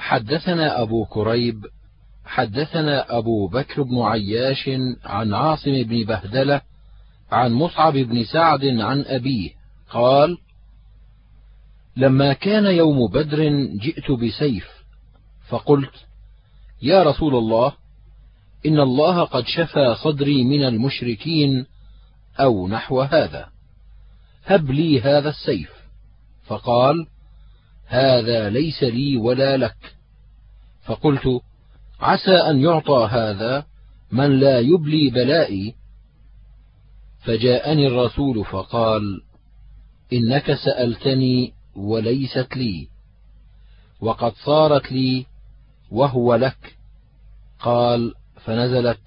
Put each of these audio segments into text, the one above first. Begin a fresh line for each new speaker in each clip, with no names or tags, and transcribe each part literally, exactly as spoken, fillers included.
حدثنا أبو كريب حدثنا أبو بكر بن عياش عن عاصم بن بهدلة عن مصعب بن سعد عن أبيه قال: لما كان يوم بدر جئت بسيف، فقلت: يا رسول الله، إن الله قد شفى صدري من المشركين أو نحو هذا، هب لي هذا السيف. فقال: هذا ليس لي ولا لك. فقلت: عسى أن يعطى هذا من لا يبلي بلائي. فجاءني الرسول فقال: إنك سألتني وليست لي، وقد صارت لي وهو لك. قال: فنزلت: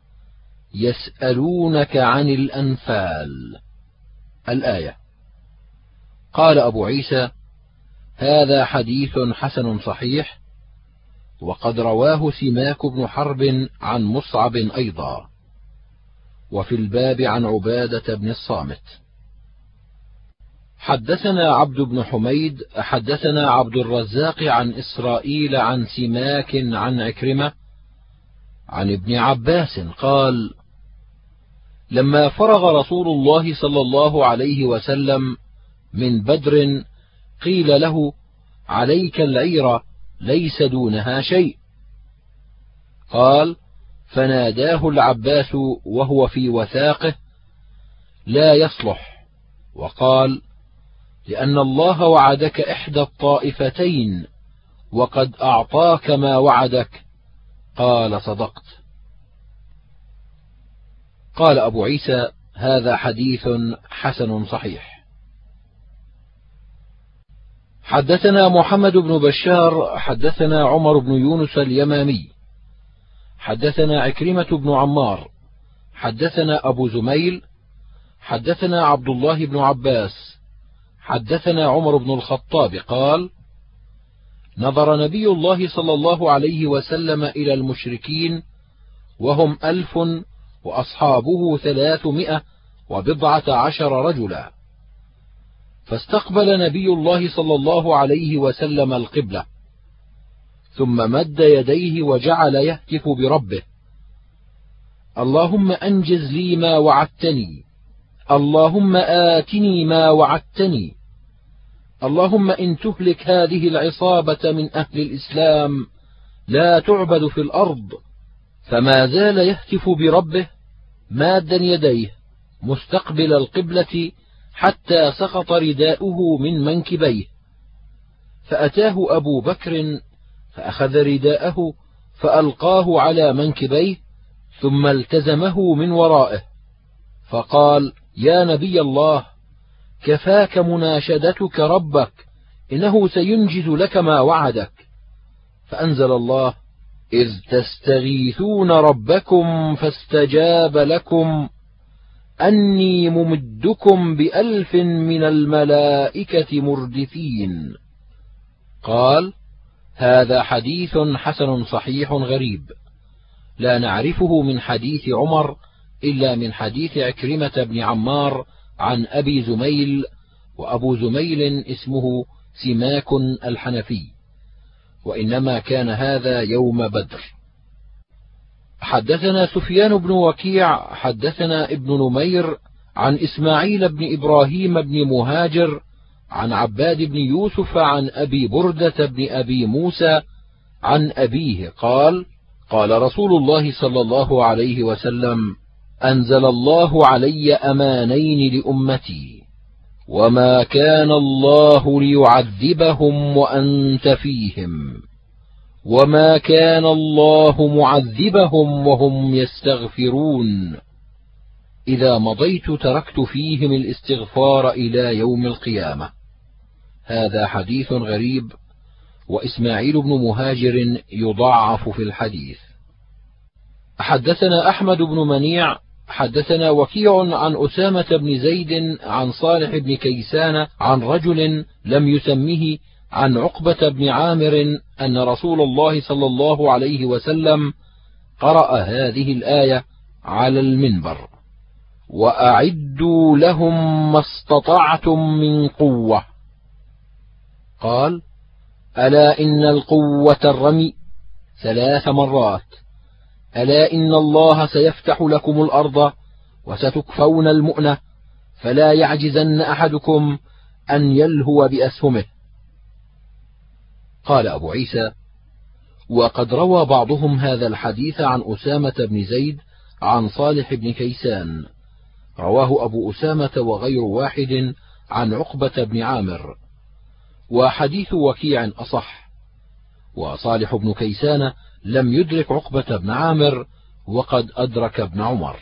يسألونك عن الأنفال الآية. قال أبو عيسى: هذا حديث حسن صحيح، وقد رواه سماك بن حرب عن مصعب أيضا، وفي الباب عن عبادة بن الصامت. حدثنا عبد بن حميد حدثنا عبد الرزاق عن إسرائيل عن سماك عن عكرمة عن ابن عباس قال: لما فرغ رسول الله صلى الله عليه وسلم من بدر قيل له: عليك العير ليس دونها شيء. قال: فناداه العباس وهو في وثاقه: لا يصلح. وقال: لأن الله وعدك إحدى الطائفتين وقد أعطاك ما وعدك. قال: صدقت. قال أبو عيسى: هذا حديث حسن صحيح. حدثنا محمد بن بشار حدثنا عمر بن يونس اليمامي حدثنا عكرمة بن عمار حدثنا أبو زميل حدثنا عبد الله بن عباس حدثنا عمر بن الخطاب قال: نظر نبي الله صلى الله عليه وسلم إلى المشركين وهم ألف وأصحابه ثلاثمائة وبضعة عشر رجلا، فاستقبل نبي الله صلى الله عليه وسلم القبلة، ثم مد يديه وجعل يهتف بربه: اللهم أنجز لي ما وعدتني، اللهم آتني ما وعدتني، اللهم إن تهلك هذه العصابة من أهل الإسلام لا تعبد في الأرض. فما زال يهتف بربه مادا يديه مستقبل القبلة حتى سقط رداؤه من منكبيه، فأتاه أبو بكر فأخذ رداءه فألقاه على منكبيه، ثم التزمه من ورائه، فقال: يا نبي الله، كفاك مناشدتك ربك، إنه سينجز لك ما وعدك. فأنزل الله: إذ تستغيثون ربكم فاستجاب لكم أني ممدكم بألف من الملائكة مردفين. قال: هذا حديث حسن صحيح غريب، لا نعرفه من حديث عمر إلا من حديث عكرمة بن عمار عن أبي زميل، وأبو زميل اسمه سماك الحنفي، وإنما كان هذا يوم بدر. حدثنا سفيان بن وكيع حدثنا ابن نمير عن إسماعيل بن إبراهيم بن مهاجر عن عباد بن يوسف عن أبي بردة بن أبي موسى عن أبيه قال: قال رسول الله صلى الله عليه وسلم: أنزل الله علي أمانين لأمتي، وما كان الله ليعذبهم وأنت فيهم، وما كان الله معذبهم وهم يستغفرون. إذا مضيت تركت فيهم الاستغفار إلى يوم القيامة. هذا حديث غريب، وإسماعيل بن مهاجر يضعف في الحديث. حدثنا أحمد بن منيع حدثنا وكيع عن أسامة بن زيد عن صالح بن كيسان عن رجل لم يسمه عن عقبة بن عامر أن رسول الله صلى الله عليه وسلم قرأ هذه الآية على المنبر: وأعدوا لهم ما استطعتم من قوة. قال: ألا إن القوة الرمي ثلاث مرات، ألا إن الله سيفتح لكم الأرض وستكفون المؤنة، فلا يعجزن أحدكم أن يلهو بأسهمه. قال أبو عيسى: وقد روى بعضهم هذا الحديث عن أسامة بن زيد عن صالح بن كيسان، رواه أبو أسامة وغير واحد عن عقبة بن عامر، وحديث وكيع أصح، وصالح بن كيسان لم يدرك عقبة بن عامر وقد أدرك ابن عمر.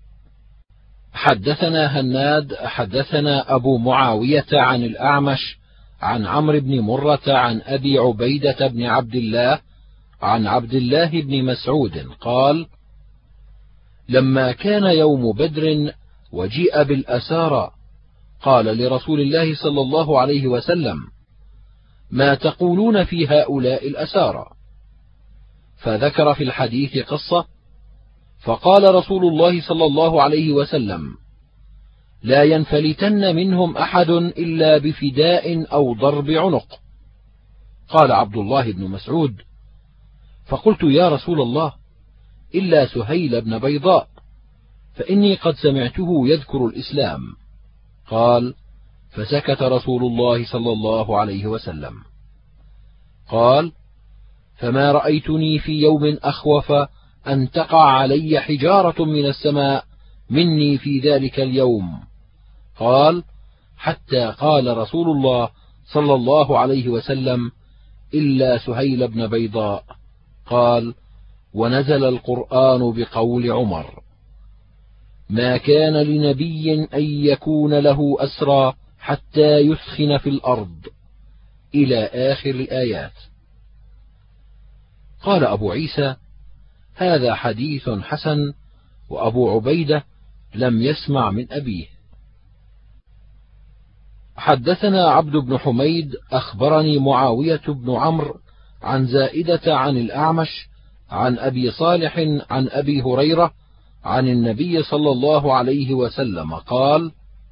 حدثنا هناد حدثنا أبو معاوية عن الأعمش عن عمرو بن مرة عن أبي عبيدة بن عبد الله عن عبد الله بن مسعود قال: لما كان يوم بدر وجيء بالأسارى قال لرسول الله صلى الله عليه وسلم: ما تقولون في هؤلاء الأسارى؟ فذكر في الحديث قصة، فقال رسول الله صلى الله عليه وسلم: لا ينفلتن منهم أحد إلا بفداء أو ضرب عنق. قال عبد الله بن مسعود: فقلت يا رسول الله إلا سهيل بن بيضاء، فإني قد سمعته يذكر الإسلام. قال: فسكت رسول الله صلى الله عليه وسلم. قال: فما رأيتني في يوم أخوف أن تقع علي حجارة من السماء مني في ذلك اليوم. قال: حتى قال رسول الله صلى الله عليه وسلم: إلا سهيل بن بيضاء. قال: ونزل القرآن بقول عمر: ما كان لنبي أن يكون له أسرى حتى يثخن في الأرض، إلى آخر الآيات. قال أبو عيسى: هذا حديث حسن، وأبو عبيدة لم يسمع من أبيه. حدثنا عبد بن حميد أخبرني معاوية بن عمرو عن زائدة عن الأعمش عن أبي صالح عن أبي هريرة عن النبي صلى الله عليه وسلم قال: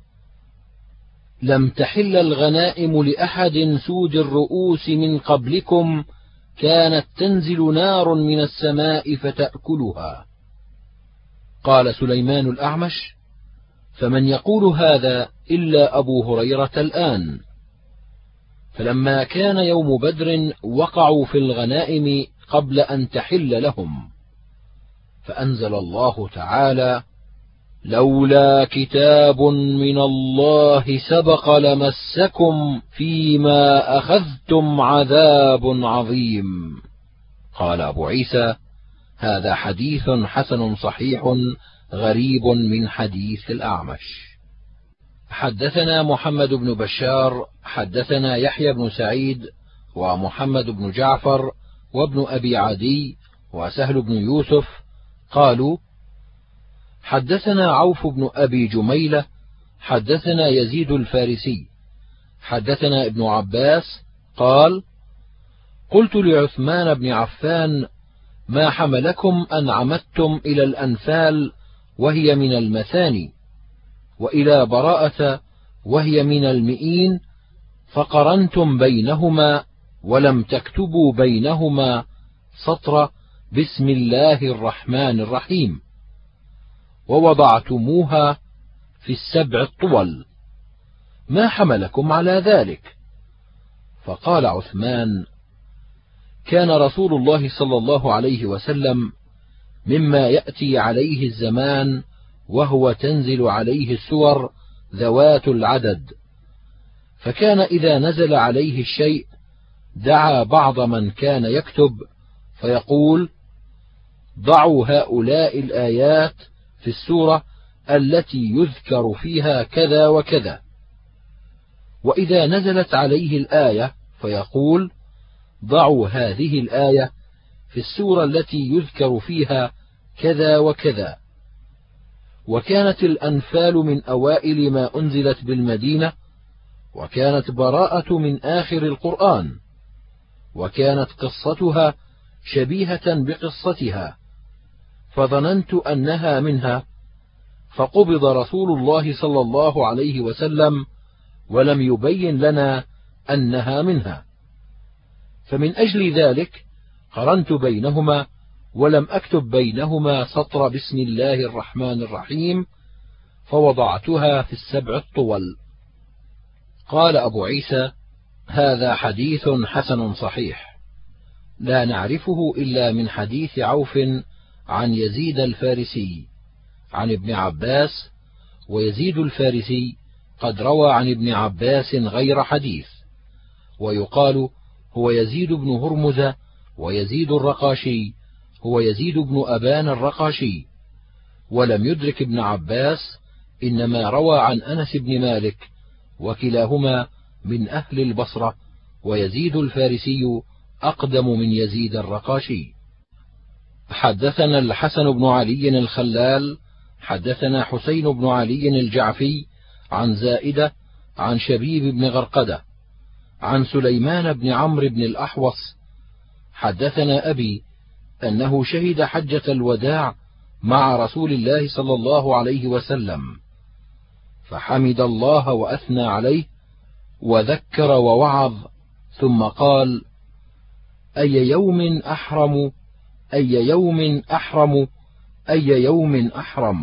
لم تحل الغنائم لأحد سود الرؤوس من قبلكم كانت تنزل نار من السماء فتأكلها. قال سليمان الأعمش: فمن يقول هذا إلا أبو هريرة الآن؟ فلما كان يوم بدر وقعوا في الغنائم قبل أن تحل لهم، فأنزل الله تعالى: لولا كتاب من الله سبق لمسكم فيما أخذتم عذاب عظيم. قال أبو عيسى: هذا حديث حسن صحيح غريب من حديث الأعمش. حدثنا محمد بن بشار حدثنا يحيى بن سعيد ومحمد بن جعفر وابن أبي عدي وسهل بن يوسف قالوا: حدثنا عوف بن أبي جميلة حدثنا يزيد الفارسي حدثنا ابن عباس قال: قلت لعثمان بن عفان: ما حملكم أن عمدتم إلى الأنفال وهي من المثاني، وإلى براءة وهي من المئين، فقرنتم بينهما ولم تكتبوا بينهما سطر بسم الله الرحمن الرحيم، ووضعتموها في السبع الطول، ما حملكم على ذلك؟ فقال عثمان: كان رسول الله صلى الله عليه وسلم مما يأتي عليه الزمان وهو تنزل عليه السور ذوات العدد، فكان إذا نزل عليه الشيء دعا بعض من كان يكتب فيقول: ضعوا هؤلاء الآيات في السورة التي يذكر فيها كذا وكذا، وإذا نزلت عليه الآية فيقول: ضعوا هذه الآية في السورة التي يذكر فيها كذا وكذا. وكانت الأنفال من أوائل ما أنزلت بالمدينة، وكانت براءة من آخر القرآن، وكانت قصتها شبيهة بقصتها، فظننت أنها منها، فقبض رسول الله صلى الله عليه وسلم ولم يبين لنا أنها منها، فمن أجل ذلك قرنت بينهما ولم أكتب بينهما سطر بسم الله الرحمن الرحيم، فوضعتها في السبع الطول. قال أبو عيسى: هذا حديث حسن صحيح، لا نعرفه إلا من حديث عوف عن يزيد الفارسي عن ابن عباس، ويزيد الفارسي قد روى عن ابن عباس غير حديث، ويقال هو يزيد بن هرمز، ويزيد الرقاشي هو يزيد بن أبان الرقاشي، ولم يدرك ابن عباس، إنما روى عن أنس بن مالك، وكلاهما من أهل البصرة، ويزيد الفارسي أقدم من يزيد الرقاشي. حدثنا الحسن بن علي الخلال حدثنا حسين بن علي الجعفي عن زائدة عن شبيب بن غرقدة عن سليمان بن عمرو بن الأحوص حدثنا أبي أنه شهد حجة الوداع مع رسول الله صلى الله عليه وسلم، فحمد الله وأثنى عليه وذكر ووعظ، ثم قال: أي يوم أحرم أي يوم أحرم أي يوم أحرم.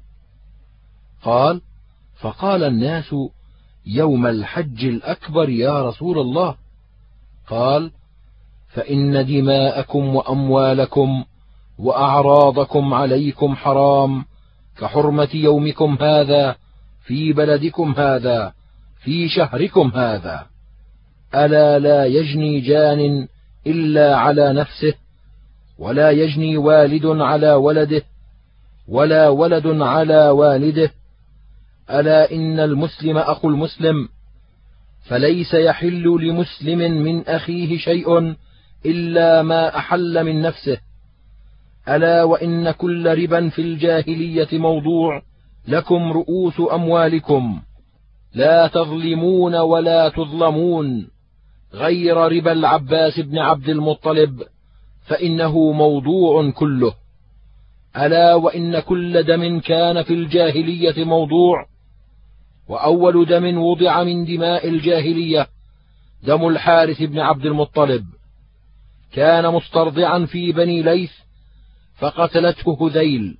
قال: فقال الناس: يوم الحج الأكبر يا رسول الله. قال: فإن دماءكم وأموالكم وأعراضكم عليكم حرام كحرمة يومكم هذا في بلدكم هذا في شهركم هذا. ألا لا يجني جان إلا على نفسه، ولا يجني والد على ولده، ولا ولد على والده. ألا إن المسلم أخو المسلم، فليس يحل لمسلم من أخيه شيء إلا ما أحل من نفسه. ألا وإن كل ربا في الجاهلية موضوع لكم رؤوس أموالكم، لا تظلمون ولا تظلمون، غير ربا العباس بن عبد المطلب فإنه موضوع كله. ألا وإن كل دم كان في الجاهلية موضوع، وأول دم وضع من دماء الجاهلية دم الحارث بن عبد المطلب، كان مسترضعا في بني ليث فقتلته هذيل.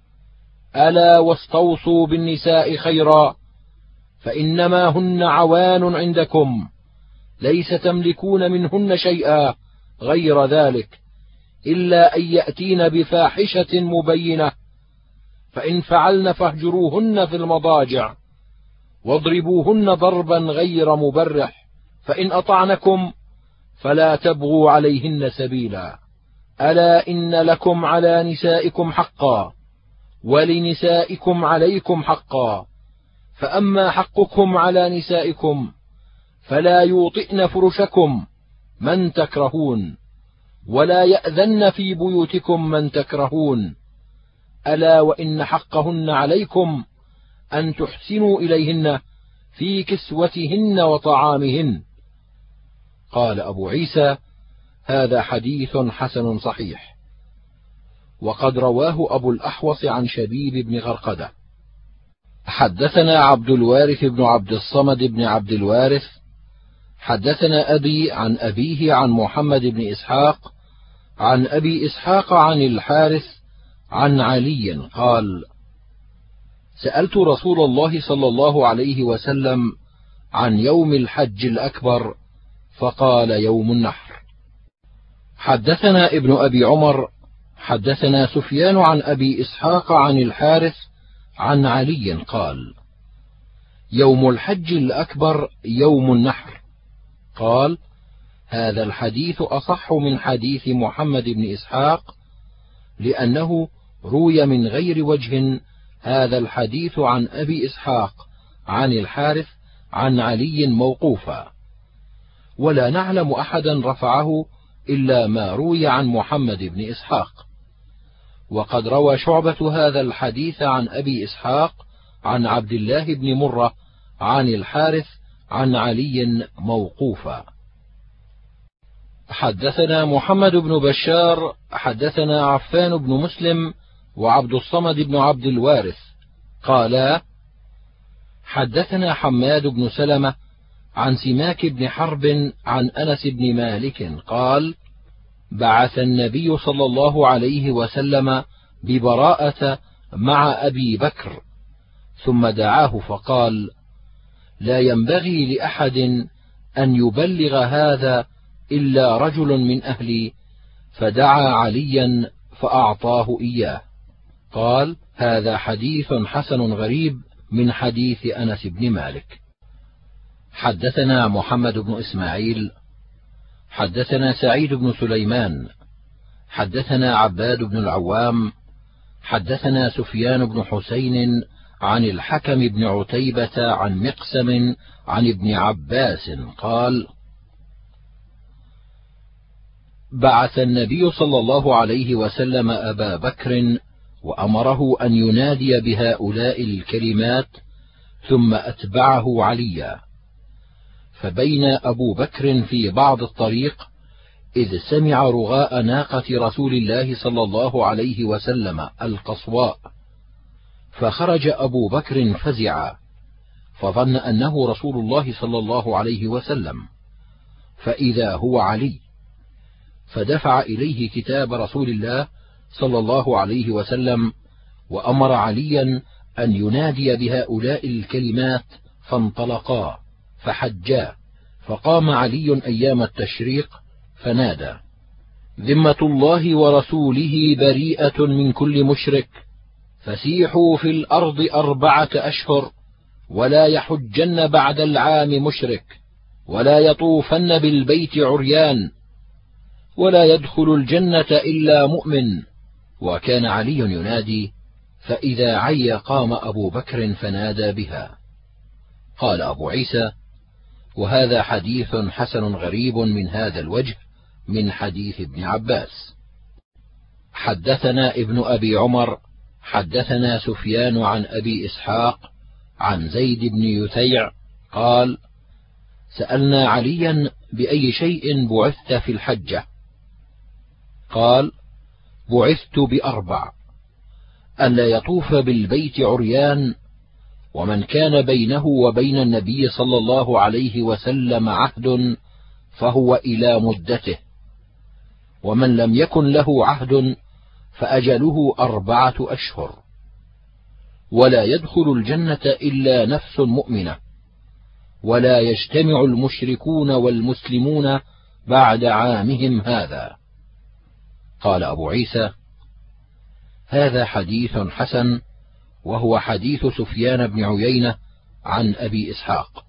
ألا واستوصوا بالنساء خيرا، فإنما هن عوان عندكم، ليس تملكون منهن شيئا غير ذلك، إلا أن يأتين بفاحشة مبينة، فإن فعلن فاهجروهن في المضاجع واضربوهن ضربا غير مبرح، فإن أطعنكم فلا تبغوا عليهن سبيلا. ألا إن لكم على نسائكم حقا، ولنسائكم عليكم حقا، فأما حقكم على نسائكم فلا يوطئن فرشكم من تكرهون، ولا يأذن في بيوتكم من تكرهون. ألا وإن حقهن عليكم أن تحسنوا إليهن في كسوتهن وطعامهن. قال أبو عيسى: هذا حديث حسن صحيح. وقد رواه أبو الأحوص عن شبيب بن غرقدة. حدثنا عبد الوارث بن عبد الصمد بن عبد الوارث حدثنا أبي عن أبيه عن محمد بن إسحاق عن أبي إسحاق عن الحارث عن علي قال: سألت رسول الله صلى الله عليه وسلم عن يوم الحج الأكبر، فقال: يوم النحر. حدثنا ابن أبي عمر حدثنا سفيان عن أبي إسحاق عن الحارث عن علي قال: يوم الحج الأكبر يوم النحر. قال: هذا الحديث أصح من حديث محمد بن إسحاق، لأنه روي من غير وجه هذا الحديث عن أبي إسحاق عن الحارث عن علي موقوفا، ولا نعلم أحدا رفعه إلا ما روي عن محمد بن إسحاق. وقد روى شعبة هذا الحديث عن أبي إسحاق عن عبد الله بن مرة عن الحارث عن علي موقوفا. حدثنا محمد بن بشار حدثنا عفان بن مسلم وعبد الصمد بن عبد الوارث قالا: حدثنا حماد بن سلمة عن سماك بن حرب عن أنس بن مالك قال: بعث النبي صلى الله عليه وسلم ببراءة مع أبي بكر، ثم دعاه فقال: لا ينبغي لأحد أن يبلغ هذا إلا رجل من أهلي، فدعا عليا فأعطاه إياه. قال: هذا حديث حسن غريب من حديث أنس بن مالك. حدثنا محمد بن إسماعيل حدثنا سعيد بن سليمان حدثنا عباد بن العوام حدثنا سفيان بن حسين عن الحكم بن عتيبة عن مقسم عن ابن عباس قال: بعث النبي صلى الله عليه وسلم أبا بكر وأمره أن ينادي بهؤلاء الكلمات، ثم أتبعه عليا. فبين أبو بكر في بعض الطريق إذ سمع رغاء ناقة رسول الله صلى الله عليه وسلم القصواء، فخرج أبو بكر فزعا، فظن أنه رسول الله صلى الله عليه وسلم، فإذا هو علي، فدفع إليه كتاب رسول الله صلى الله عليه وسلم، وأمر عليا أن ينادي بهؤلاء الكلمات، فانطلقا فحجا. فقام علي أيام التشريق فنادى: ذمة الله ورسوله بريئة من كل مشرك، فسيحوا في الأرض أربعة أشهر، ولا يحجن بعد العام مشرك، ولا يطوفن بالبيت عريان، ولا يدخل الجنة إلا مؤمن. وكان علي ينادي، فإذا عي قام أبو بكر فنادى بها. قال أبو عيسى: وهذا حديث حسن غريب من هذا الوجه من حديث ابن عباس. حدثنا ابن أبي عمر حدثنا سفيان عن أبي إسحاق عن زيد بن يثيع قال: سألنا عليا بأي شيء بعثت في الحجة؟ قال: بعثت بأربع: ألا يطوف بالبيت عريان، ومن كان بينه وبين النبي صلى الله عليه وسلم عهد فهو إلى مدته، ومن لم يكن له عهد فأجله أربعة أشهر، ولا يدخل الجنة إلا نفس مؤمنة، ولا يجتمع المشركون والمسلمون بعد عامهم هذا. قال أبو عيسى: هذا حديث حسن، وهو حديث سفيان بن عيينة عن أبي إسحاق.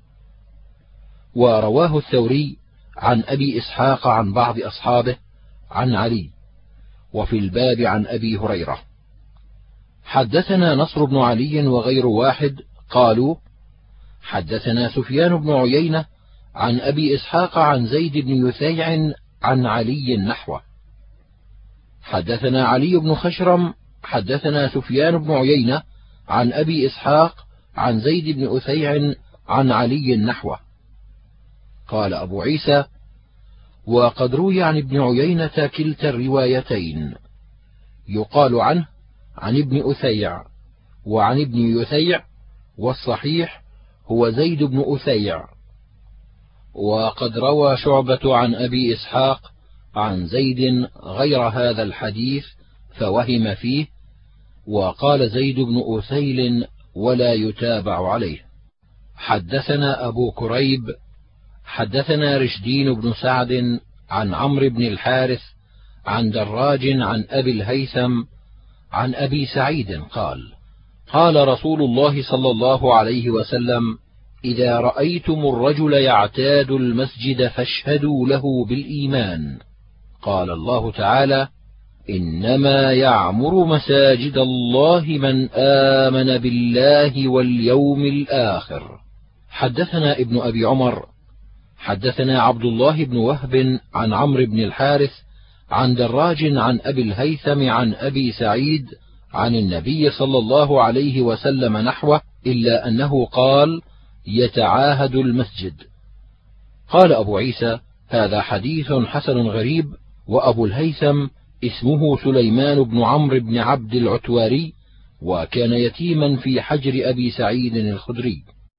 ورواه الثوري عن أبي إسحاق عن بعض أصحابه عن علي، وفي الباب عن أبي هريرة. حدثنا نصر بن علي وغير واحد قالوا: حدثنا سفيان بن عيينة عن أبي إسحاق عن زيد بن يثيع عن علي نحوه. حدثنا علي بن خشرم حدثنا سفيان بن عيينة عن أبي إسحاق عن زيد بن أثيع عن علي نحوه. قال أبو عيسى: وقد روي عن ابن عيينة كلتا الروايتين، يقال عنه عن ابن أثيع وعن ابن يثيع، والصحيح هو زيد بن أثيع. وقد روى شعبة عن أبي إسحاق عن زيد غير هذا الحديث فوهم فيه، وقال زيد بن أثيل ولا يتابع عليه. حدثنا أبو كريب حدثنا رشدين بن سعد عن عمرو بن الحارث عن دراج عن أبي الهيثم عن أبي سعيد قال: قال رسول الله صلى الله عليه وسلم: إذا رأيتم الرجل يعتاد المسجد فاشهدوا له بالإيمان. قال الله تعالى: إنما يعمر مساجد الله من آمن بالله واليوم الآخر. حدثنا ابن أبي عمر حدثنا عبد الله بن وهب عن عمرو بن الحارث عن دراج عن أبي الهيثم عن أبي سعيد عن النبي صلى الله عليه وسلم نحوه، إلا أنه قال: يتعاهد المسجد. قال أبو عيسى: هذا حديث حسن غريب. وأبو الهيثم اسمه سليمان بن عمرو بن عبد العتواري، وكان يتيما في حجر أبي سعيد الخدري.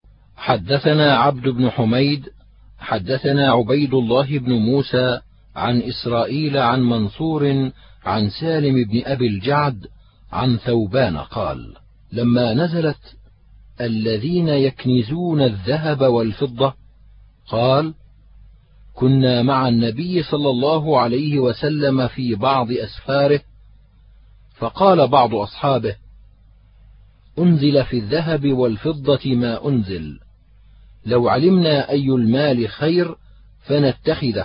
حدثنا عبد بن حميد حدثنا عبيد الله بن موسى عن إسرائيل عن منصور عن سالم بن أبي الجعد عن ثوبان قال: لما نزلت الذين يكنزون الذهب والفضة قال: كنا مع النبي صلى الله عليه وسلم في بعض أسفاره، فقال بعض أصحابه: أنزل في الذهب والفضة ما أنزل، لو علمنا أي المال خير فنتخذه.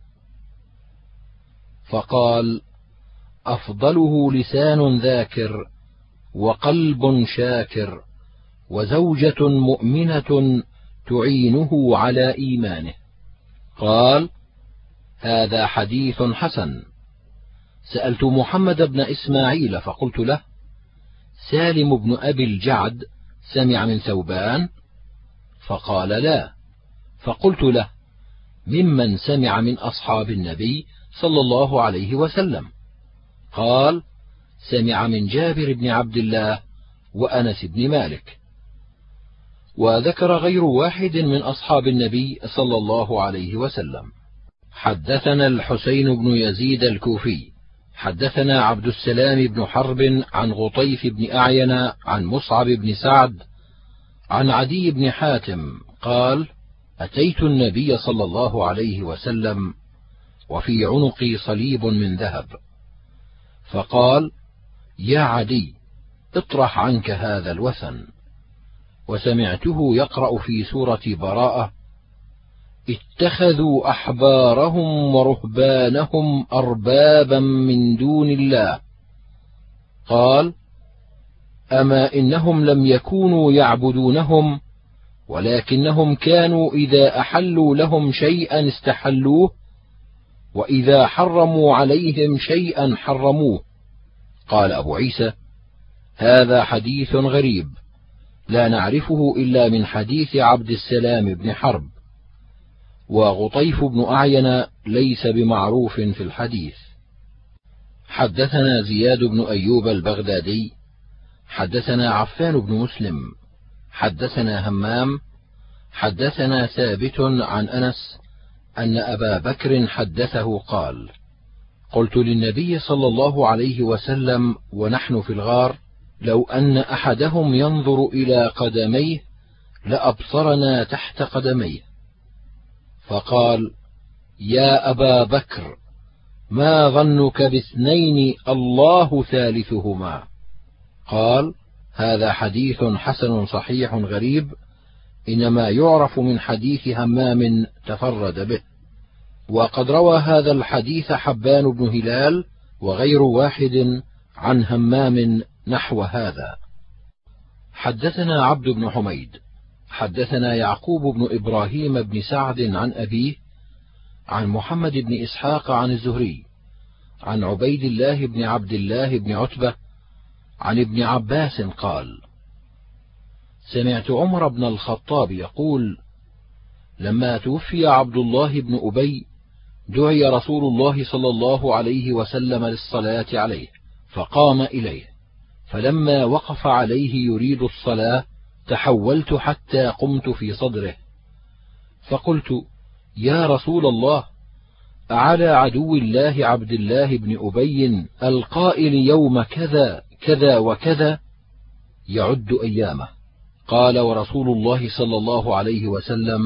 فقال: أفضله لسان ذاكر وقلب شاكر وزوجة مؤمنة تعينه على إيمانه. قال: هذا حديث حسن. سألت محمد بن إسماعيل فقلت له: سالم بن أبي الجعد سمع من ثوبان؟ فقال: لا. فقلت له: ممن سمع من أصحاب النبي صلى الله عليه وسلم؟ قال: سمع من جابر بن عبد الله وأنس بن مالك. وذكر غير واحد من أصحاب النبي صلى الله عليه وسلم. حدثنا الحسين بن يزيد الكوفي حدثنا عبد السلام بن حرب عن غطيف بن أعين عن مصعب بن سعد عن عدي بن حاتم قال: أتيت النبي صلى الله عليه وسلم وفي عنقي صليب من ذهب، فقال: يا عدي، اطرح عنك هذا الوثن. وسمعته يقرأ في سورة براءة: اتخذوا أحبارهم ورهبانهم أربابا من دون الله. قال: أما إنهم لم يكونوا يعبدونهم، ولكنهم كانوا إذا أحلوا لهم شيئا استحلوه، وإذا حرموا عليهم شيئا حرموه. قال أبو عيسى: هذا حديث غريب، لا نعرفه إلا من حديث عبد السلام بن حرب، وغطيف بن أعين ليس بمعروف في الحديث. حدثنا زياد بن أيوب البغدادي حدثنا عفان بن مسلم حدثنا همام حدثنا ثابت عن أنس أن أبا بكر حدثه قال: قلت للنبي صلى الله عليه وسلم ونحن في الغار: لو أن أحدهم ينظر إلى قدميه لأبصرنا تحت قدميه. فقال: يا أبا بكر، ما ظنك باثنين الله ثالثهما؟ قال: هذا حديث حسن صحيح غريب، إنما يعرف من حديث همام تفرد به. وقد روى هذا الحديث حبان بن هلال وغير واحد عن همام نحو هذا. حدثنا عبد بن حميد حدثنا يعقوب بن إبراهيم بن سعد عن أبيه عن محمد بن إسحاق عن الزهري عن عبيد الله بن عبد الله بن عتبة عن ابن عباس قال: سمعت عمر بن الخطاب يقول: لما توفي عبد الله بن أبي دعي رسول الله صلى الله عليه وسلم للصلاة عليه، فقام إليه، فلما وقف عليه يريد الصلاة تحولت حتى قمت في صدره، فقلت: يا رسول الله، أعلى عدو الله عبد الله بن أبي القائل يوم كذا كذا وكذا يعد أيامه؟ قال: ورسول الله صلى الله عليه وسلم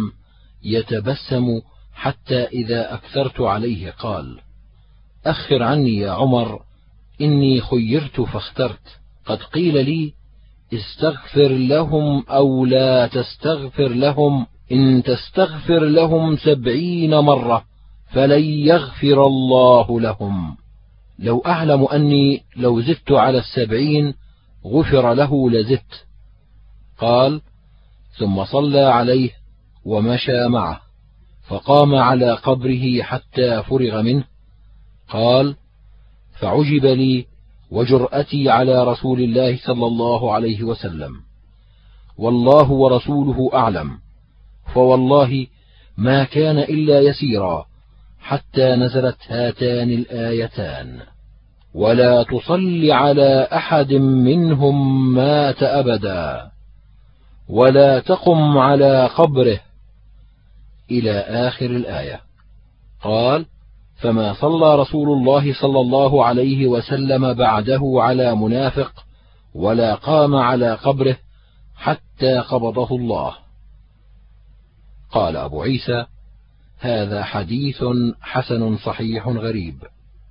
يتبسم حتى إذا أكثرت عليه قال: أخر عني يا عمر، إني خيرت فاخترت، قد قيل لي استغفر لهم أو لا تستغفر لهم، إن تستغفر لهم سبعين مرة فلن يغفر الله لهم. لو أعلم أني لو زدت على السبعين غفر له لزدت. قال: ثم صلى عليه ومشى معه، فقام على قبره حتى فرغ منه. قال: فعجب لي وجرأتي على رسول الله صلى الله عليه وسلم، والله ورسوله أعلم، فوالله ما كان إلا يسيرا حتى نزلت هاتان الآيتان: ولا تصل على أحد منهم مات أبدا، ولا تقم على قبره إلى آخر الآية. قال: فما صلى رسول الله صلى الله عليه وسلم بعده على منافق ولا قام على قبره حتى قبضه الله. قال أبو عيسى: هذا حديث حسن صحيح غريب.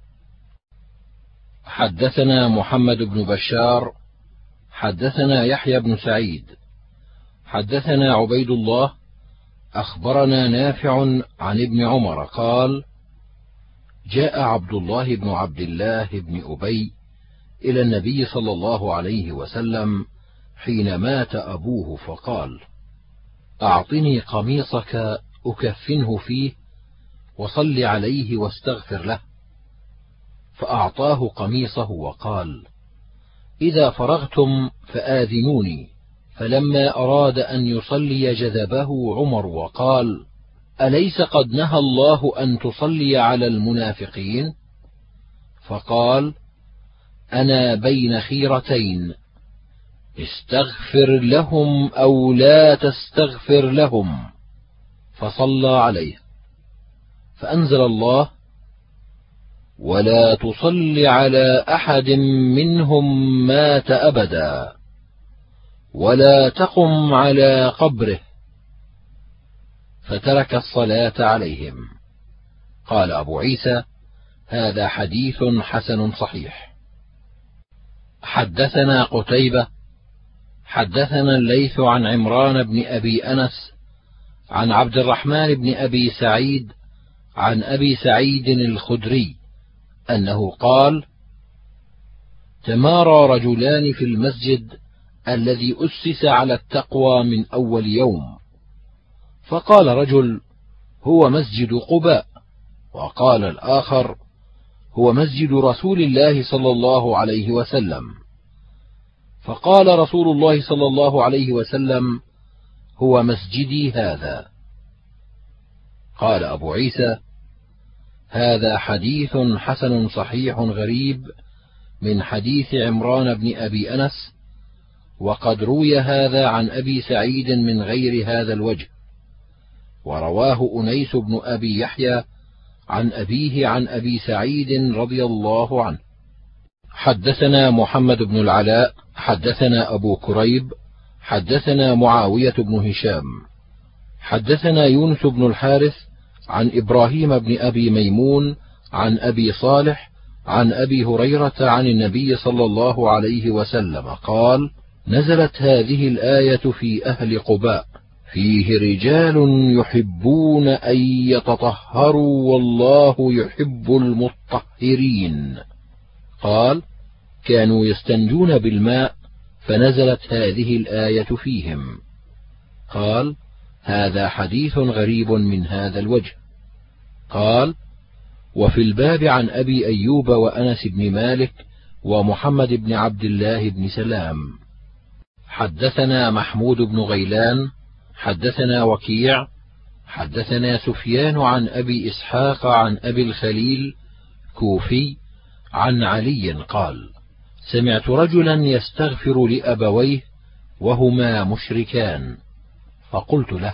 حدثنا محمد بن بشار حدثنا يحيى بن سعيد حدثنا عبيد الله أخبرنا نافع عن ابن عمر قال: جاء عبد الله بن عبد الله بن أبي إلى النبي صلى الله عليه وسلم حين مات أبوه فقال: أعطني قميصك أكفنه فيه وصل عليه واستغفر له. فأعطاه قميصه وقال: إذا فرغتم فآذنوني. فلما أراد أن يصلي جذبه عمر وقال: أليس قد نهى الله أن تصلي على المنافقين؟ فقال: أنا بين خيرتين، استغفر لهم أو لا تستغفر لهم. فصلى عليه، فأنزل الله: ولا تصل على أحد منهم مات أبدا ولا تقم على قبره، فترك الصلاة عليهم. قال أبو عيسى: هذا حديث حسن صحيح. حدثنا قتيبة حدثنا الليث عن عمران بن أبي أنس عن عبد الرحمن بن أبي سعيد عن أبي سعيد الخدري أنه قال: تمارى رجلان في المسجد الذي أسس على التقوى من أول يوم، فقال رجل: هو مسجد قباء، وقال الآخر: هو مسجد رسول الله صلى الله عليه وسلم. فقال رسول الله صلى الله عليه وسلم: هو مسجدي هذا. قال أبو عيسى: هذا حديث حسن صحيح غريب من حديث عمران بن أبي أنس، وقد روي هذا عن أبي سعيد من غير هذا الوجه، ورواه أنيس بن أبي يحيى عن أبيه عن أبي سعيد رضي الله عنه. حدثنا محمد بن العلاء حدثنا أبو كريب حدثنا معاوية بن هشام حدثنا يونس بن الحارث عن إبراهيم بن أبي ميمون عن أبي صالح عن أبي هريرة عن النبي صلى الله عليه وسلم قال: نزلت هذه الآية في أهل قباء: فيه رجال يحبون أن يتطهروا والله يحب المطهرين. قال: كانوا يستنجون بالماء فنزلت هذه الآية فيهم. قال: هذا حديث غريب من هذا الوجه. قال: وفي الباب عن أبي أيوب وأنس بن مالك ومحمد بن عبد الله بن سلام. حدثنا محمود بن غيلان حدثنا وكيع حدثنا سفيان عن أبي إسحاق عن أبي الخليل كوفي عن علي قال: سمعت رجلا يستغفر لأبويه وهما مشركان، فقلت له: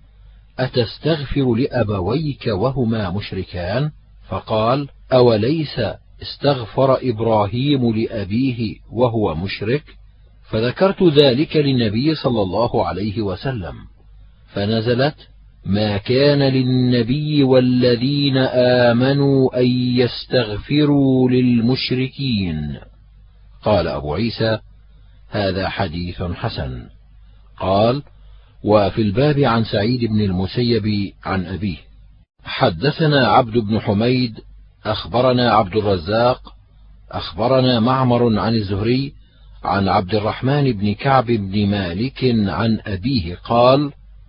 أتستغفر لأبويك وهما مشركان؟ فقال: أوليس استغفر إبراهيم لأبيه وهو مشرك؟ فذكرت ذلك للنبي صلى الله عليه وسلم، فنزلت: ما كان للنبي والذين آمنوا أن يستغفروا للمشركين. قال أبو عيسى: هذا حديث حسن. قال: وفي الباب عن سعيد بن المسيب عن أبيه. حدثنا عبد بن حميد أخبرنا عبد الرزاق أخبرنا معمر عن الزهري عن عبد الرحمن بن كعب بن مالك عن أبيه قال: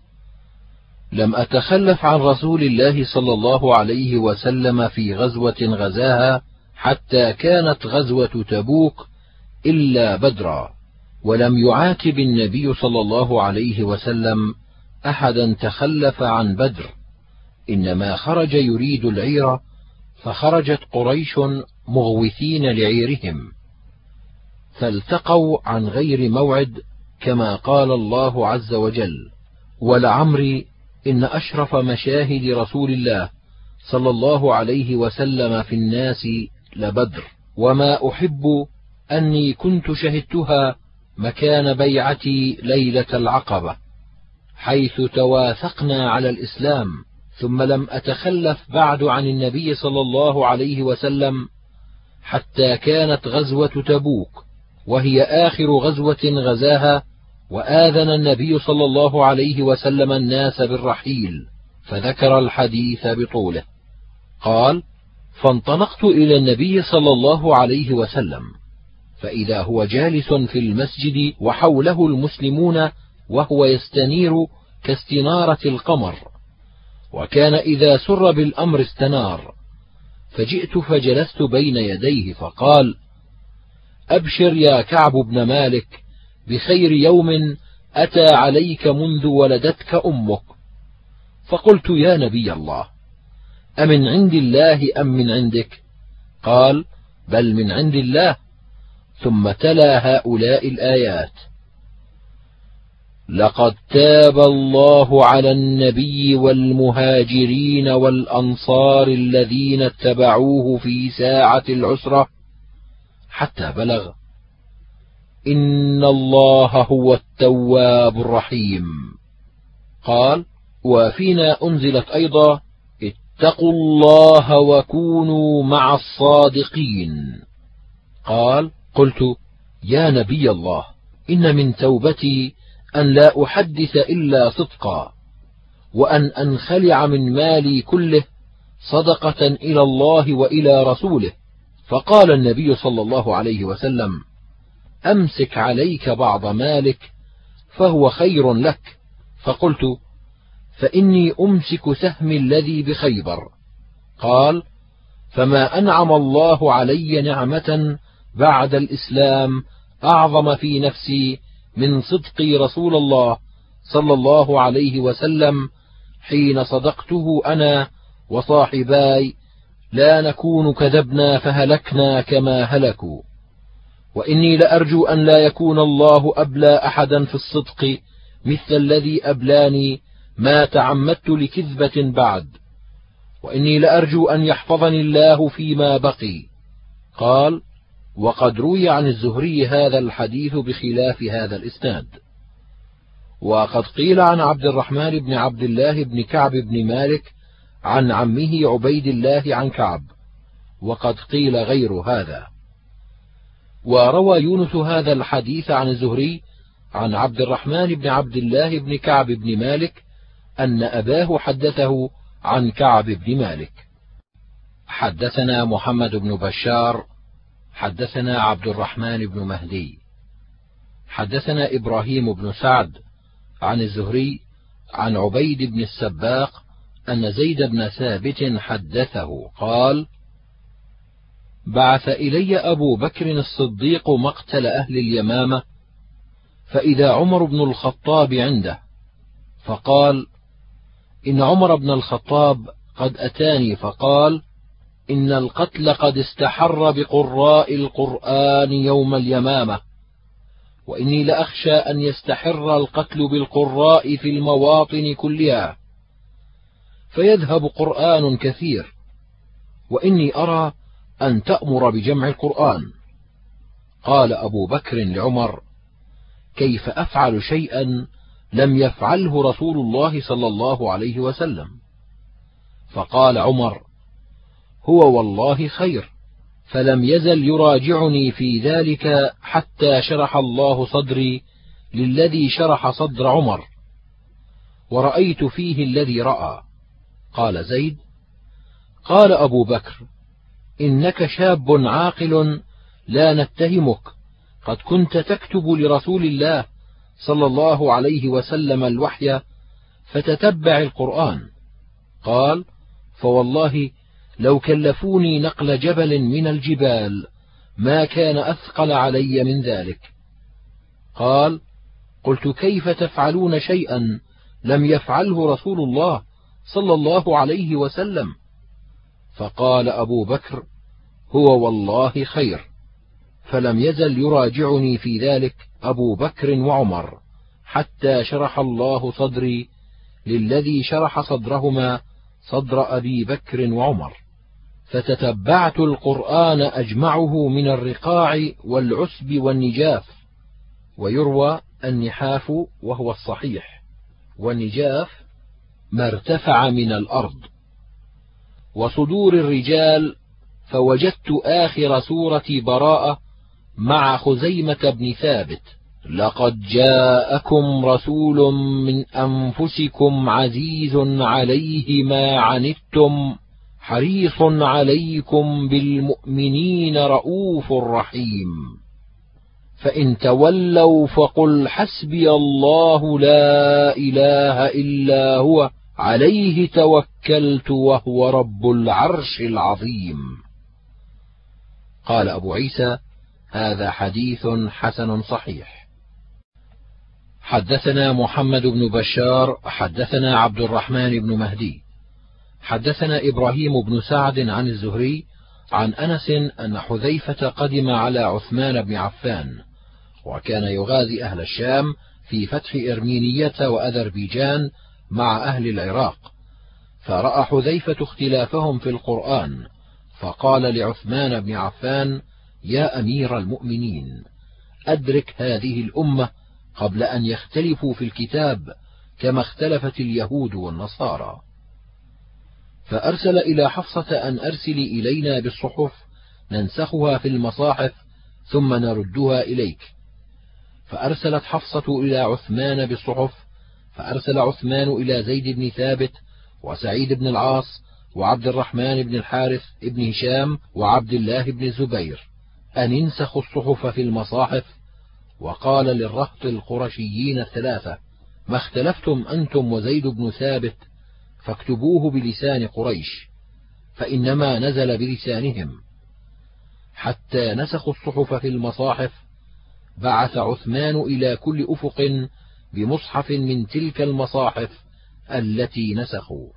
لم أتخلف عن رسول الله صلى الله عليه وسلم في غزوة غزاها حتى كانت غزوة تبوك إلا بدرا، ولم يعاتب النبي صلى الله عليه وسلم أحدا تخلف عن بدر، إنما خرج يريد العير، فخرجت قريش مغوثين لعيرهم، فالتقوا عن غير موعد كما قال الله عز وجل: ولعمري إن أشرف مشاهد رسول الله صلى الله عليه وسلم في الناس لبدر، وما أحب أني كنت شهدتها مكان بيعتي ليلة العقبة، حيث تواثقنا على الإسلام، ثم لم أتخلف بعد عن النبي صلى الله عليه وسلم حتى كانت غزوة تبوك، وهي آخر غزوة غزاها، وآذن النبي صلى الله عليه وسلم الناس بالرحيل، فذكر الحديث بطوله. قال: فانطلقت إلى النبي صلى الله عليه وسلم، فإذا هو جالس في المسجد وحوله المسلمون، وهو يستنير كاستنارة القمر، وكان إذا سر بالأمر استنار، فجئت فجلست بين يديه، فقال: أبشر يا كعب بن مالك بخير يوم أتى عليك منذ ولدتك أمك. فقلت: يا نبي الله، أمن عند الله أم من عندك؟ قال: بل من عند الله. ثم تلا هؤلاء الآيات: لقد تاب الله على النبي والمهاجرين والأنصار الذين اتبعوه في ساعة العسرة، حتى بلغ: إن الله هو التواب الرحيم. قال: وفينا أنزلت أيضا: اتقوا الله وكونوا مع الصادقين. قال: قلت: يا نبي الله، إن من توبتي أن لا أحدث إلا صدقا، وأن أنخلع من مالي كله صدقة إلى الله وإلى رسوله. فقال النبي صلى الله عليه وسلم: أمسك عليك بعض مالك فهو خير لك. فقلت: فإني أمسك سهمي الذي بخيبر. قال: فما أنعم الله علي نعمة بعد الإسلام أعظم في نفسي من صدقي رسول الله صلى الله عليه وسلم حين صدقته أنا وصاحباي، لا نكون كذبنا فهلكنا كما هلكوا. وإني لأرجو أن لا يكون الله أبلى أحدا في الصدق مثل الذي أبلاني ما تعمدت لكذبة بعد، وإني لأرجو أن يحفظني الله فيما بقي. قال: وقد روي عن الزهري هذا الحديث بخلاف هذا الإسناد. وقد قيل عن عبد الرحمن بن عبد الله بن كعب بن مالك عن عمه عبيد الله عن كعب، وقد قيل غير هذا. وروى يونس هذا الحديث عن الزهري عن عبد الرحمن بن عبد الله بن كعب بن مالك أن أباه حدثه عن كعب بن مالك. حدثنا محمد بن بشار حدثنا عبد الرحمن بن مهدي حدثنا إبراهيم بن سعد عن الزهري عن عبيد بن السباق أن زيد بن ثابت حدثه قال: بعث إلي أبو بكر الصديق مقتل أهل اليمامة، فإذا عمر بن الخطاب عنده، فقال: إن عمر بن الخطاب قد أتاني فقال: إن القتل قد استحر بقراء القرآن يوم اليمامة، وإني لأخشى أن يستحر القتل بالقراء في المواطن كلها، فيذهب قرآن كثير، وإني أرى أن تأمر بجمع القرآن. قال أبو بكر لعمر: كيف أفعل شيئا لم يفعله رسول الله صلى الله عليه وسلم؟ فقال عمر: هو والله خير، فلم يزل يراجعني في ذلك حتى شرح الله صدري للذي شرح صدر عمر، ورأيت فيه الذي رأى. قال زيد: قال أبو بكر: إنك شاب عاقل لا نتهمك، قد كنت تكتب لرسول الله صلى الله عليه وسلم الوحي فتتبع القرآن. قال: فوالله لو كلفوني نقل جبل من الجبال ما كان أثقل علي من ذلك. قال: قلت: كيف تفعلون شيئا لم يفعله رسول الله صلى الله عليه وسلم؟ فقال أبو بكر: هو والله خير، فلم يزل يراجعني في ذلك أبو بكر وعمر، حتى شرح الله صدري للذي شرح صدرهما صدر أبي بكر وعمر. فتتبعت القرآن أجمعه من الرقاع والعسب والنجاف. ويروى النحاف وهو الصحيح، والنجاف ما ارتفع من الأرض. وصدور الرجال فوجدت آخر سورة براءة مع خزيمة بن ثابت: لقد جاءكم رسول من أنفسكم عزيز عليه ما عنتم حريص عليكم بالمؤمنين رءوف رحيم، فإن تولوا فقل حسبي الله لا إله إلا هو عليه توكلت وهو رب العرش العظيم. قال أبو عيسى: هذا حديث حسن صحيح. حدثنا محمد بن بشار حدثنا عبد الرحمن بن مهدي حدثنا إبراهيم بن سعد عن الزهري عن أنس أن حذيفة قدم على عثمان بن عفان، وكان يغازي أهل الشام في فتح إرمينية وأذربيجان مع أهل العراق، فرأى حذيفة اختلافهم في القرآن، فقال لعثمان بن عفان: يا أمير المؤمنين، أدرك هذه الأمة قبل أن يختلفوا في الكتاب كما اختلفت اليهود والنصارى. فأرسل إلى حفصة أن أرسلي إلينا بالصحف ننسخها في المصاحف ثم نردها إليك. فأرسلت حفصة إلى عثمان بالصحف، فأرسل عثمان إلى زيد بن ثابت وسعيد بن العاص وعبد الرحمن بن الحارث بن هشام وعبد الله بن الزبير أن انسخوا الصحف في المصاحف، وقال للرهط القرشيين الثلاثة: ما اختلفتم أنتم وزيد بن ثابت فاكتبوه بلسان قريش، فإنما نزل بلسانهم. حتى نسخوا الصحف في المصاحف، بعث عثمان إلى كل أفق بمصحف من تلك المصاحف التي نسخوا.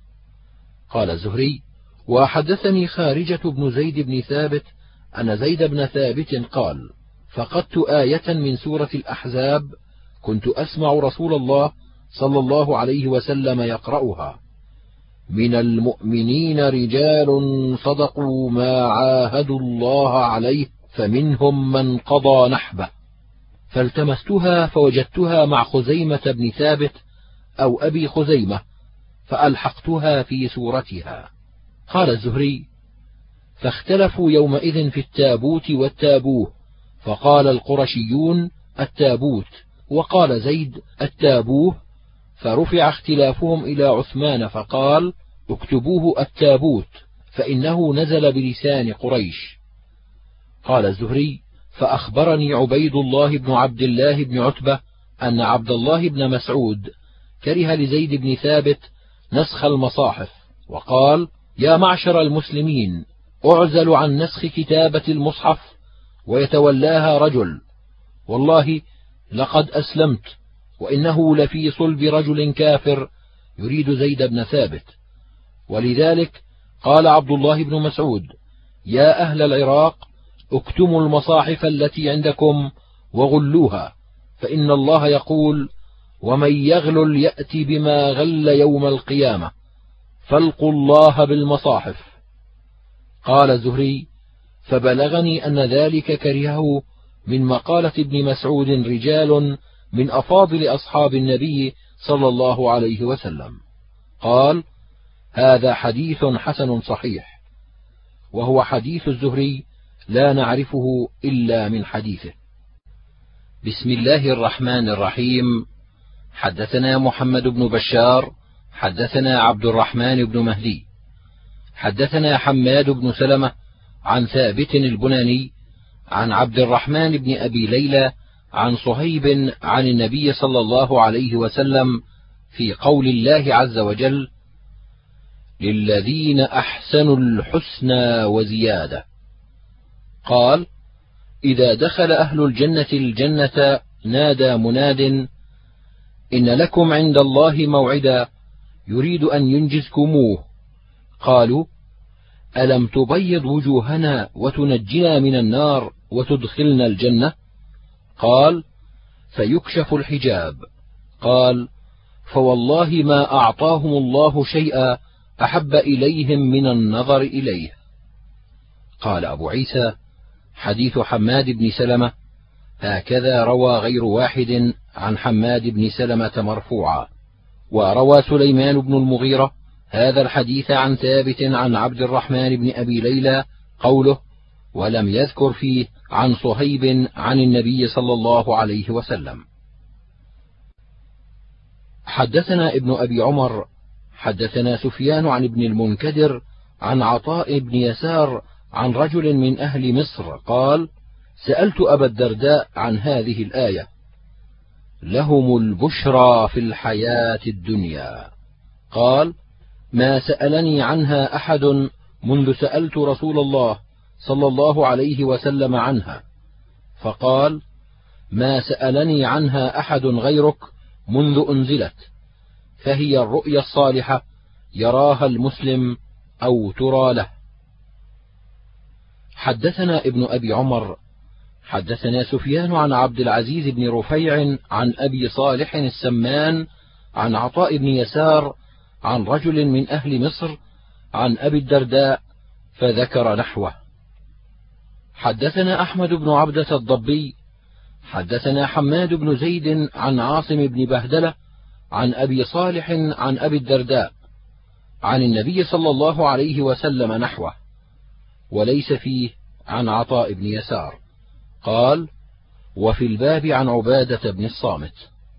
قال الزهري: وحدثني خارجة بن زيد بن ثابت أن زيد بن ثابت قال: فقدت آية من سورة الأحزاب كنت أسمع رسول الله صلى الله عليه وسلم يقرأها: من المؤمنين رجال صدقوا ما عاهدوا الله عليه فمنهم من قضى نحبه. فالتمستها فوجدتها مع خزيمة بن ثابت أو أبي خزيمة، فألحقتها في سورتها. قال الزهري: فاختلفوا يومئذ في التابوت والتابوه، فقال القرشيون التابوت، وقال زيد التابوه، فرفع اختلافهم إلى عثمان فقال: اكتبوه التابوت، فإنه نزل بلسان قريش. قال الزهري: فأخبرني عبيد الله بن عبد الله بن عتبة أن عبد الله بن مسعود كره لزيد بن ثابت نسخ المصاحف، وقال: يا معشر المسلمين، أعزل عن نسخ كتابة المصحف ويتولاها رجل، والله لقد أسلمت، وإنه لفي صلب رجل كافر يريد زيد بن ثابت. ولذلك قال عبد الله بن مسعود: يا أهل العراق، اكتموا المصاحف التي عندكم وغلوها، فإن الله يقول: ومن يغلل يأتي بما غل يوم القيامة، فالقوا الله بالمصاحف. قال الزهري: فبلغني أن ذلك كرهه من مقالة ابن مسعود رجال من أفاضل أصحاب النبي صلى الله عليه وسلم. قال: هذا حديث حسن صحيح. وهو حديث الزهري لا نعرفه إلا من حديثه. بسم الله الرحمن الرحيم. حدثنا محمد بن بشار حدثنا عبد الرحمن بن مهدي حدثنا حماد بن سلمة عن ثابت البناني عن عبد الرحمن بن أبي ليلى عن صهيب عن النبي صلى الله عليه وسلم في قول الله عز وجل: للذين أحسنوا الحسنى وزيادة. قال: إذا دخل أهل الجنة الجنة نادى مناد: إن لكم عند الله موعدا يريد أن ينجزكموه. قالوا: ألم تبيض وجوهنا وتنجنا من النار وتدخلنا الجنة؟ قال: فيكشف الحجاب. قال: فوالله ما أعطاهم الله شيئا أحب إليهم من النظر إليه. قال أبو عيسى: حديث حماد بن سلمة هكذا روى غير واحد عن حماد بن سلمة مرفوعا. وروى سليمان بن المغيرة هذا الحديث عن ثابت عن عبد الرحمن بن أبي ليلى قوله: ولم يذكر فيه عن صهيب عن النبي صلى الله عليه وسلم. حدثنا ابن أبي عمر حدثنا سفيان عن ابن المنكدر عن عطاء بن يسار عن رجل من أهل مصر قال: سألت أبا الدرداء عن هذه الآية: لهم البشرى في الحياة الدنيا. قال: ما سألني عنها أحد منذ سألت رسول الله صلى الله عليه وسلم عنها، فقال: ما سألني عنها أحد غيرك منذ أنزلت، فهي الرؤيا الصالحة يراها المسلم أو ترى له. حدثنا ابن أبي عمر حدثنا سفيان عن عبد العزيز بن رفيع عن أبي صالح السمان عن عطاء بن يسار عن رجل من أهل مصر عن أبي الدرداء فذكر نحوه. حدثنا أحمد بن عبدة الضبي حدثنا حماد بن زيد عن عاصم بن بهدلة عن أبي صالح عن أبي الدرداء عن النبي صلى الله عليه وسلم نحوه، وليس فيه عن عطاء بن يسار. قال: وفي الباب عن عبادة بن الصامت.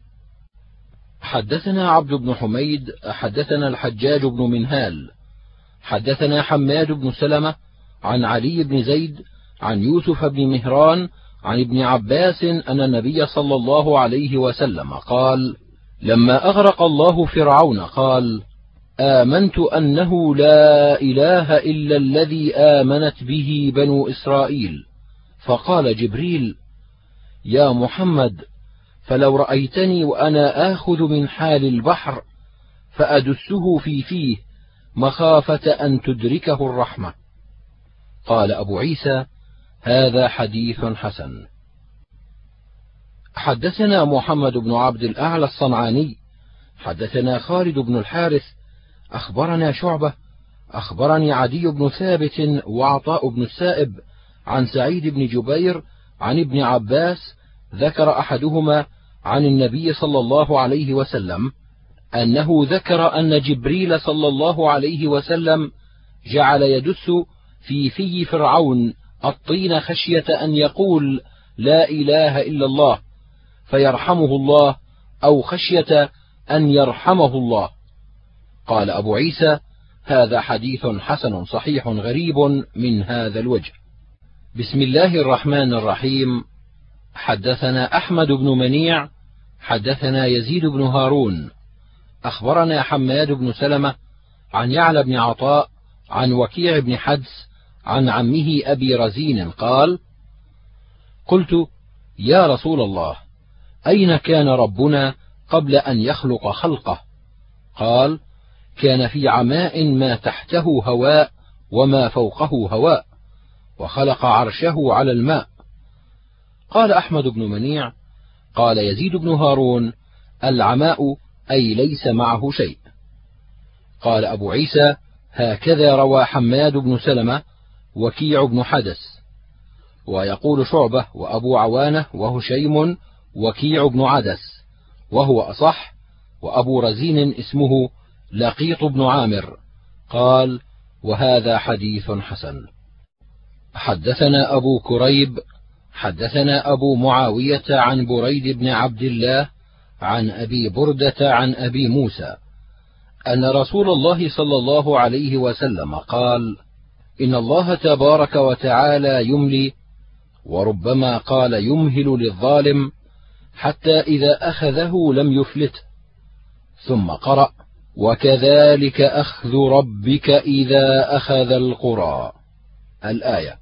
حدثنا عبد بن حميد حدثنا الحجاج بن منهال حدثنا حماد بن سلمة عن علي بن زيد عن يوسف بن مهران عن ابن عباس أن النبي صلى الله عليه وسلم قال: لما أغرق الله فرعون قال: آمنت أنه لا إله إلا الذي آمنت به بنو إسرائيل. فقال جبريل: يا محمد، فلو رأيتني وأنا آخذ من حال البحر فأدسه في فيه مخافة أن تدركه الرحمة. قال أبو عيسى: هذا حديث حسن. حدثنا محمد بن عبد الأعلى الصنعاني حدثنا خالد بن الحارث أخبرنا شعبة أخبرني عدي بن ثابت وعطاء بن السائب عن سعيد بن جبير عن ابن عباس ذكر أحدهما عن النبي صلى الله عليه وسلم أنه ذكر أن جبريل صلى الله عليه وسلم جعل يدس في في فرعون الطين خشية أن يقول لا إله إلا الله فيرحمه الله، أو خشية أن يرحمه الله. قال أبو عيسى: هذا حديث حسن صحيح غريب من هذا الوجه. بسم الله الرحمن الرحيم. حدثنا أحمد بن منيع حدثنا يزيد بن هارون أخبرنا حماد بن سلمة عن يعلى بن عطاء عن وكيع بن حدس عن عمه أبي رزين قال: قلت: يا رسول الله، أين كان ربنا قبل أن يخلق خلقه؟ قال: كان في عماء ما تحته هواء وما فوقه هواء، وخلق عرشه على الماء. قال أحمد بن منيع: قال يزيد بن هارون: العماء أي ليس معه شيء. قال أبو عيسى: هكذا روى حماد بن سلمة وكيع بن حدس. ويقول شعبة وأبو عوانة وهشيم وكيع بن عدس، وهو أصح، وأبو رزين اسمه لقيط بن عامر. قال: وهذا حديث حسن. حدثنا أبو كريب حدثنا أبو معاوية عن بريد بن عبد الله عن أبي بردة عن أبي موسى أن رسول الله صلى الله عليه وسلم قال: إن الله تبارك وتعالى يملي، وربما قال يمهل للظالم حتى إذا أخذه لم يفلته. ثم قرأ: وكذلك أخذ ربك إذا أخذ القرى، الآية.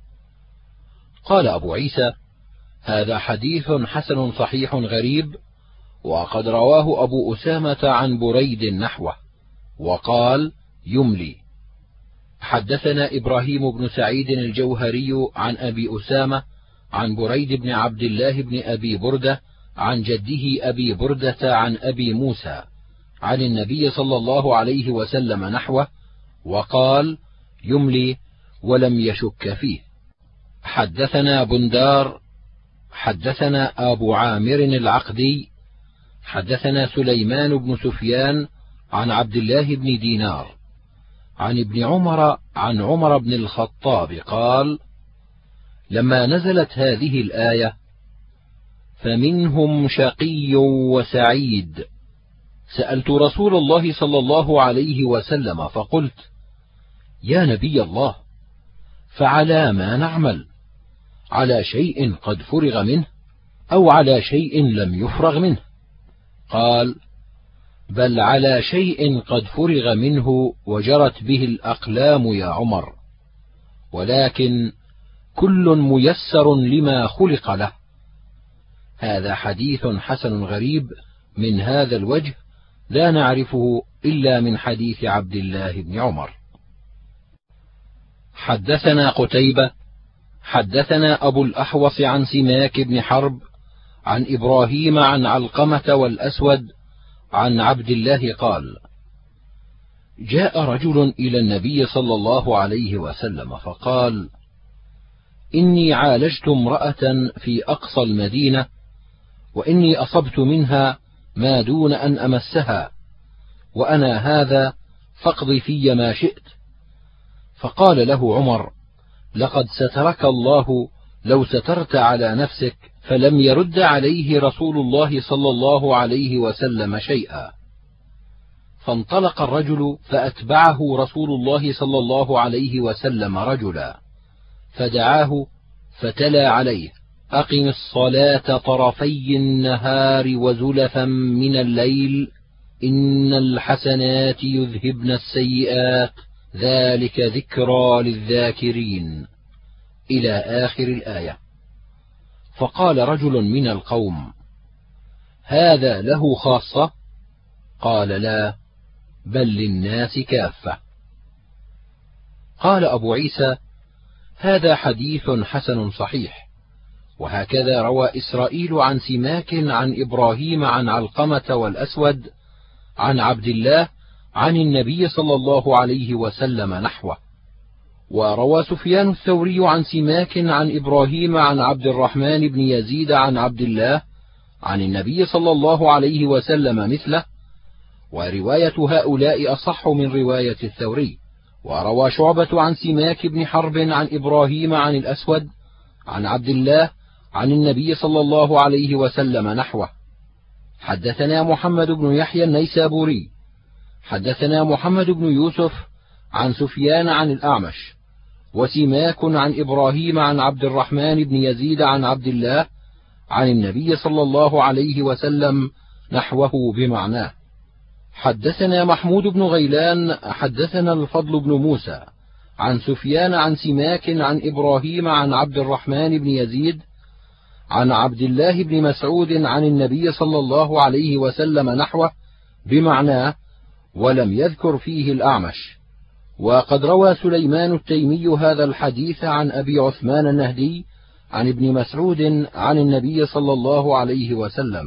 قال أبو عيسى: هذا حديث حسن صحيح غريب، وقد رواه أبو أسامة عن بريد نحوه، وقال: يملي. حدثنا إبراهيم بن سعيد الجوهري عن أبي أسامة عن بريد بن عبد الله بن أبي بردة عن جده أبي بردة عن أبي موسى عن النبي صلى الله عليه وسلم نحوه، وقال: يملي ولم يشك فيه. حدثنا بندار حدثنا أبو عامر العقدي حدثنا سليمان بن سفيان عن عبد الله بن دينار عن ابن عمر عن عمر بن الخطاب قال: لما نزلت هذه الآية: فمنهم شقي وسعيد، سألت رسول الله صلى الله عليه وسلم فقلت: يا نبي الله، فعلى ما نعمل؟ على شيء قد فرغ منه أو على شيء لم يفرغ منه؟ قال: بل على شيء قد فرغ منه وجرت به الأقلام يا عمر، ولكن كل ميسر لما خلق له. هذا حديث حسن غريب من هذا الوجه لا نعرفه إلا من حديث عبد الله بن عمر. حدثنا قتيبة حدثنا أبو الأحوص عن سماك بن حرب عن إبراهيم عن علقمة والأسود عن عبد الله قال: جاء رجل إلى النبي صلى الله عليه وسلم فقال: إني عالجت امرأة في أقصى المدينة، وإني أصبت منها ما دون أن أمسها، وأنا هذا فاقض في ما شئت. فقال له عمر: لقد سترك الله لو سترت على نفسك، فلم يرد عليه رسول الله صلى الله عليه وسلم شيئا. فانطلق الرجل فأتبعه رسول الله صلى الله عليه وسلم رجلا، فدعاه فتلا عليه: أقم الصلاة طرفي النهار وزلفا من الليل، إن الحسنات يذهبن السيئات، ذلك ذكرى للذاكرين، إلى آخر الآية. فقال رجل من القوم: هذا له خاصة؟ قال: لا، بل للناس كافة. قال أبو عيسى: هذا حديث حسن صحيح. وهكذا روى إسرائيل عن سماك عن إبراهيم عن علقمة والأسود عن عبد الله عن النبي صلى الله عليه وسلم نحوه. وروى سفيان الثوري عن سماك عن إبراهيم عن عبد الرحمن بن يزيد عن عبد الله عن النبي صلى الله عليه وسلم مثله، ورواية هؤلاء أصح من رواية الثوري. وروى شعبة عن سماك بن حرب عن إبراهيم عن الأسود عن عبد الله عن النبي صلى الله عليه وسلم نحوه. حدثنا محمد بن يحيى النيسابوري حدثنا محمد بن يوسف عن سفيان عن الأعمش، وسماك عن إبراهيم عن عبد الرحمن بن يزيد عن عبد الله عن النبي صلى الله عليه وسلم نحوه بمعناه. حدثنا محمود بن غيلان حدثنا الفضل بن موسى عن سفيان عن سماك عن إبراهيم عن عبد الرحمن بن يزيد عن عبد الله بن مسعود عن النبي صلى الله عليه وسلم نحوه بمعناه، ولم يذكر فيه الأعمش. وقد روى سليمان التيمي هذا الحديث عن أبي عثمان النهدي عن ابن مسعود عن النبي صلى الله عليه وسلم.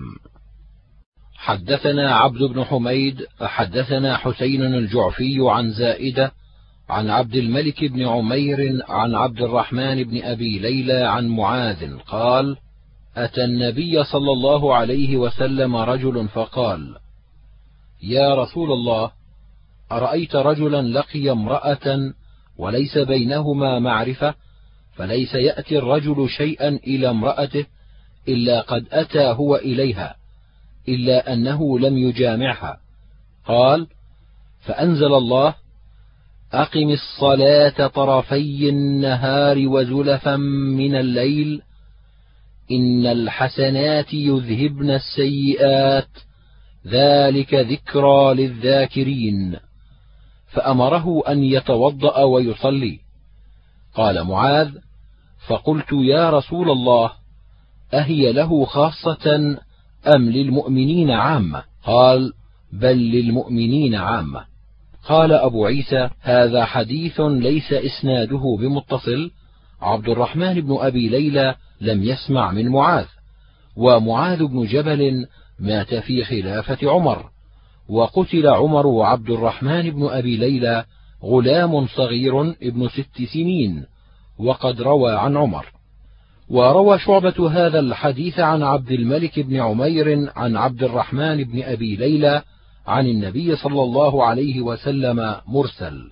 حدثنا عبد بن حميد حدثنا حسين الجعفي عن زائدة عن عبد الملك بن عمير عن عبد الرحمن بن أبي ليلى عن معاذ قال: أتى النبي صلى الله عليه وسلم رجل فقال: يا رسول الله، أرأيت رجلا لقي امرأة وليس بينهما معرفة، فليس يأتي الرجل شيئا إلى امرأته إلا قد أتى هو إليها، إلا أنه لم يجامعها. قال: فأنزل الله: أقم الصلاة طرفي النهار وزلفا من الليل، إن الحسنات يذهبن السيئات، ذلك ذكرى للذاكرين. فأمره أن يتوضأ ويصلي. قال معاذ: فقلت يا رسول الله، أهي له خاصة أم للمؤمنين عامة؟ قال: بل للمؤمنين عامة. قال أبو عيسى: هذا حديث ليس إسناده بمتصل. عبد الرحمن بن أبي ليلى لم يسمع من معاذ، ومعاذ بن جبل مات في خلافة عمر، وقتل عمر وعبد الرحمن بن أبي ليلى غلام صغير ابن ست سنين، وقد روى عن عمر. وروى شعبة هذا الحديث عن عبد الملك بن عمير عن عبد الرحمن بن أبي ليلى عن النبي صلى الله عليه وسلم مرسل.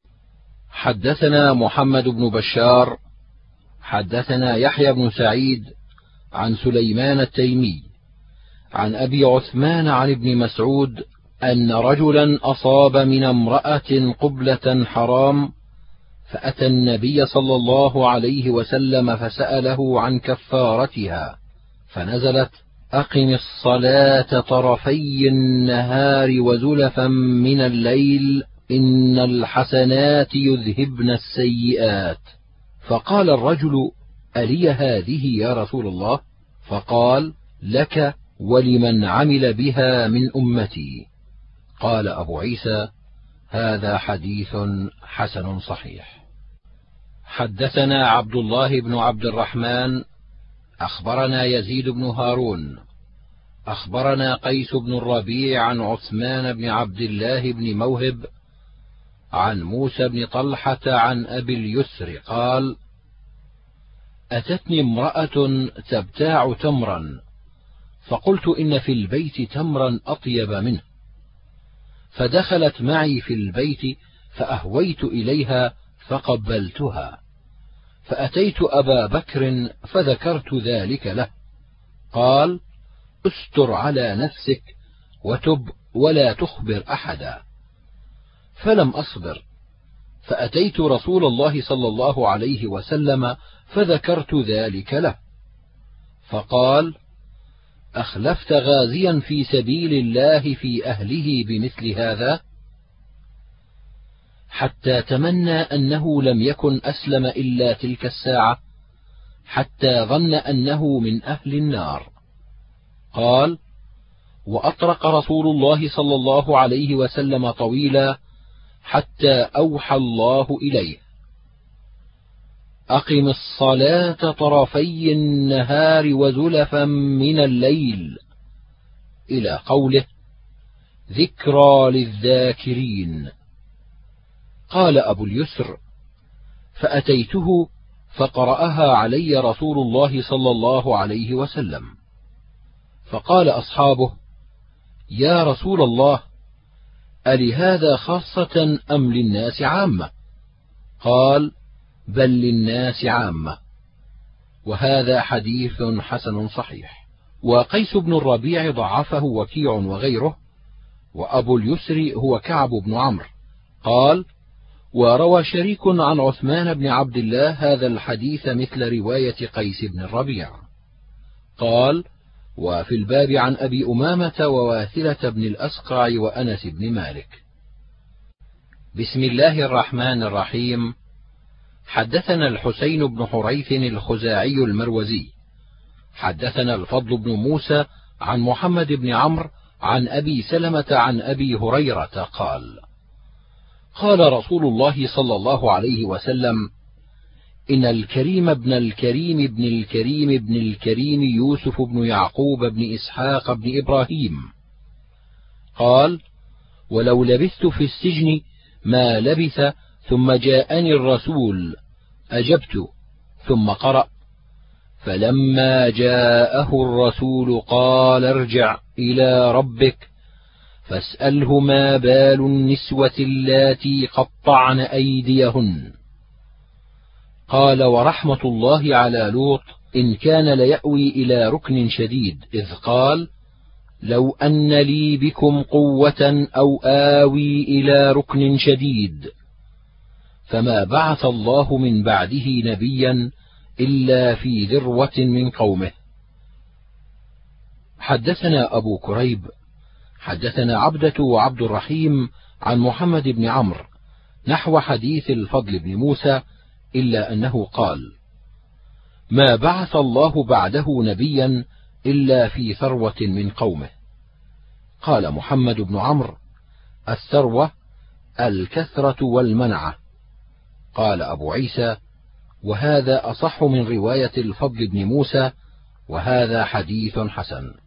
حدثنا محمد بن بشار حدثنا يحيى بن سعيد عن سليمان التيمي عن أبي عثمان عن ابن مسعود أن رجلا أصاب من امرأة قبلة حرام، فأتى النبي صلى الله عليه وسلم فسأله عن كفارتها، فنزلت: أقم الصلاة طرفي النهار وزلفا من الليل إن الحسنات يذهبن السيئات. فقال الرجل: ألي هذه يا رسول الله؟ فقال: لك ولمن عمل بها من أمتي. قال أبو عيسى: هذا حديث حسن صحيح. حدثنا عبد الله بن عبد الرحمن أخبرنا يزيد بن هارون أخبرنا قيس بن الربيع عن عثمان بن عبد الله بن موهب عن موسى بن طلحة عن أبي اليسر قال: أتتني امرأة تبتاع تمرا، فقلت إن في البيت تمرا أطيب منه، فدخلت معي في البيت فأهويت إليها فقبلتها، فأتيت أبا بكر فذكرت ذلك له، قال: استر على نفسك وتب ولا تخبر أحدا. فلم أصبر، فأتيت رسول الله صلى الله عليه وسلم فذكرت ذلك له، فقال: أخلفت غازيا في سبيل الله في أهله بمثل هذا؟ حتى تمنى أنه لم يكن أسلم إلا تلك الساعة، حتى ظن أنه من أهل النار. قال: وأطرق رسول الله صلى الله عليه وسلم طويلا حتى أوحى الله إليه: أقم الصلاة طرفي النهار وزلفا من الليل، إلى قوله: ذكرى للذاكرين. قال أبو اليسر: فأتيته فقرأها علي رسول الله صلى الله عليه وسلم، فقال أصحابه: يا رسول الله، ألهذا خاصة أم للناس عامة؟ قال: بل للناس عامة. وهذا حديث حسن صحيح. وقيس بن الربيع ضعفه وكيع وغيره، وأبو اليسر هو كعب بن عمرو. قال: وروى شريك عن عثمان بن عبد الله هذا الحديث مثل رواية قيس بن الربيع. قال: وفي الباب عن أبي أمامة وواثلة بن الأسقع وأنس بن مالك. بسم الله الرحمن الرحيم. حدثنا الحسين بن حريث الخزاعي المروزي حدثنا الفضل بن موسى عن محمد بن عمرو عن أبي سلمة عن أبي هريرة قال: قال رسول الله صلى الله عليه وسلم: إن الكريم ابن الكريم ابن الكريم ابن الكريم يوسف بن يعقوب بن إسحاق بن إبراهيم. قال: ولو لبثت في السجن ما لبث ثم جاءني الرسول أجبت، ثم قرأ: فلما جاءه الرسول قال ارجع إلى ربك فاسأله ما بال النسوة اللاتي قطعن أيديهن. قال: ورحمة الله على لوط إن كان ليأوي إلى ركن شديد، إذ قال: لو أن لي بكم قوة أو آوي إلى ركن شديد. فما بعث الله من بعده نبيا إلا في ذروة من قومه. حدثنا أبو كريب حدثنا عبدة وعبد الرحيم عن محمد بن عمرو نحو حديث الفضل بن موسى، إلا أنه قال: ما بعث الله بعده نبيا إلا في ثروة من قومه. قال محمد بن عمرو: الثروة الكثرة والمنعة. قال أبو عيسى: وهذا أصح من رواية الفضل بن موسى، وهذا حديث حسن.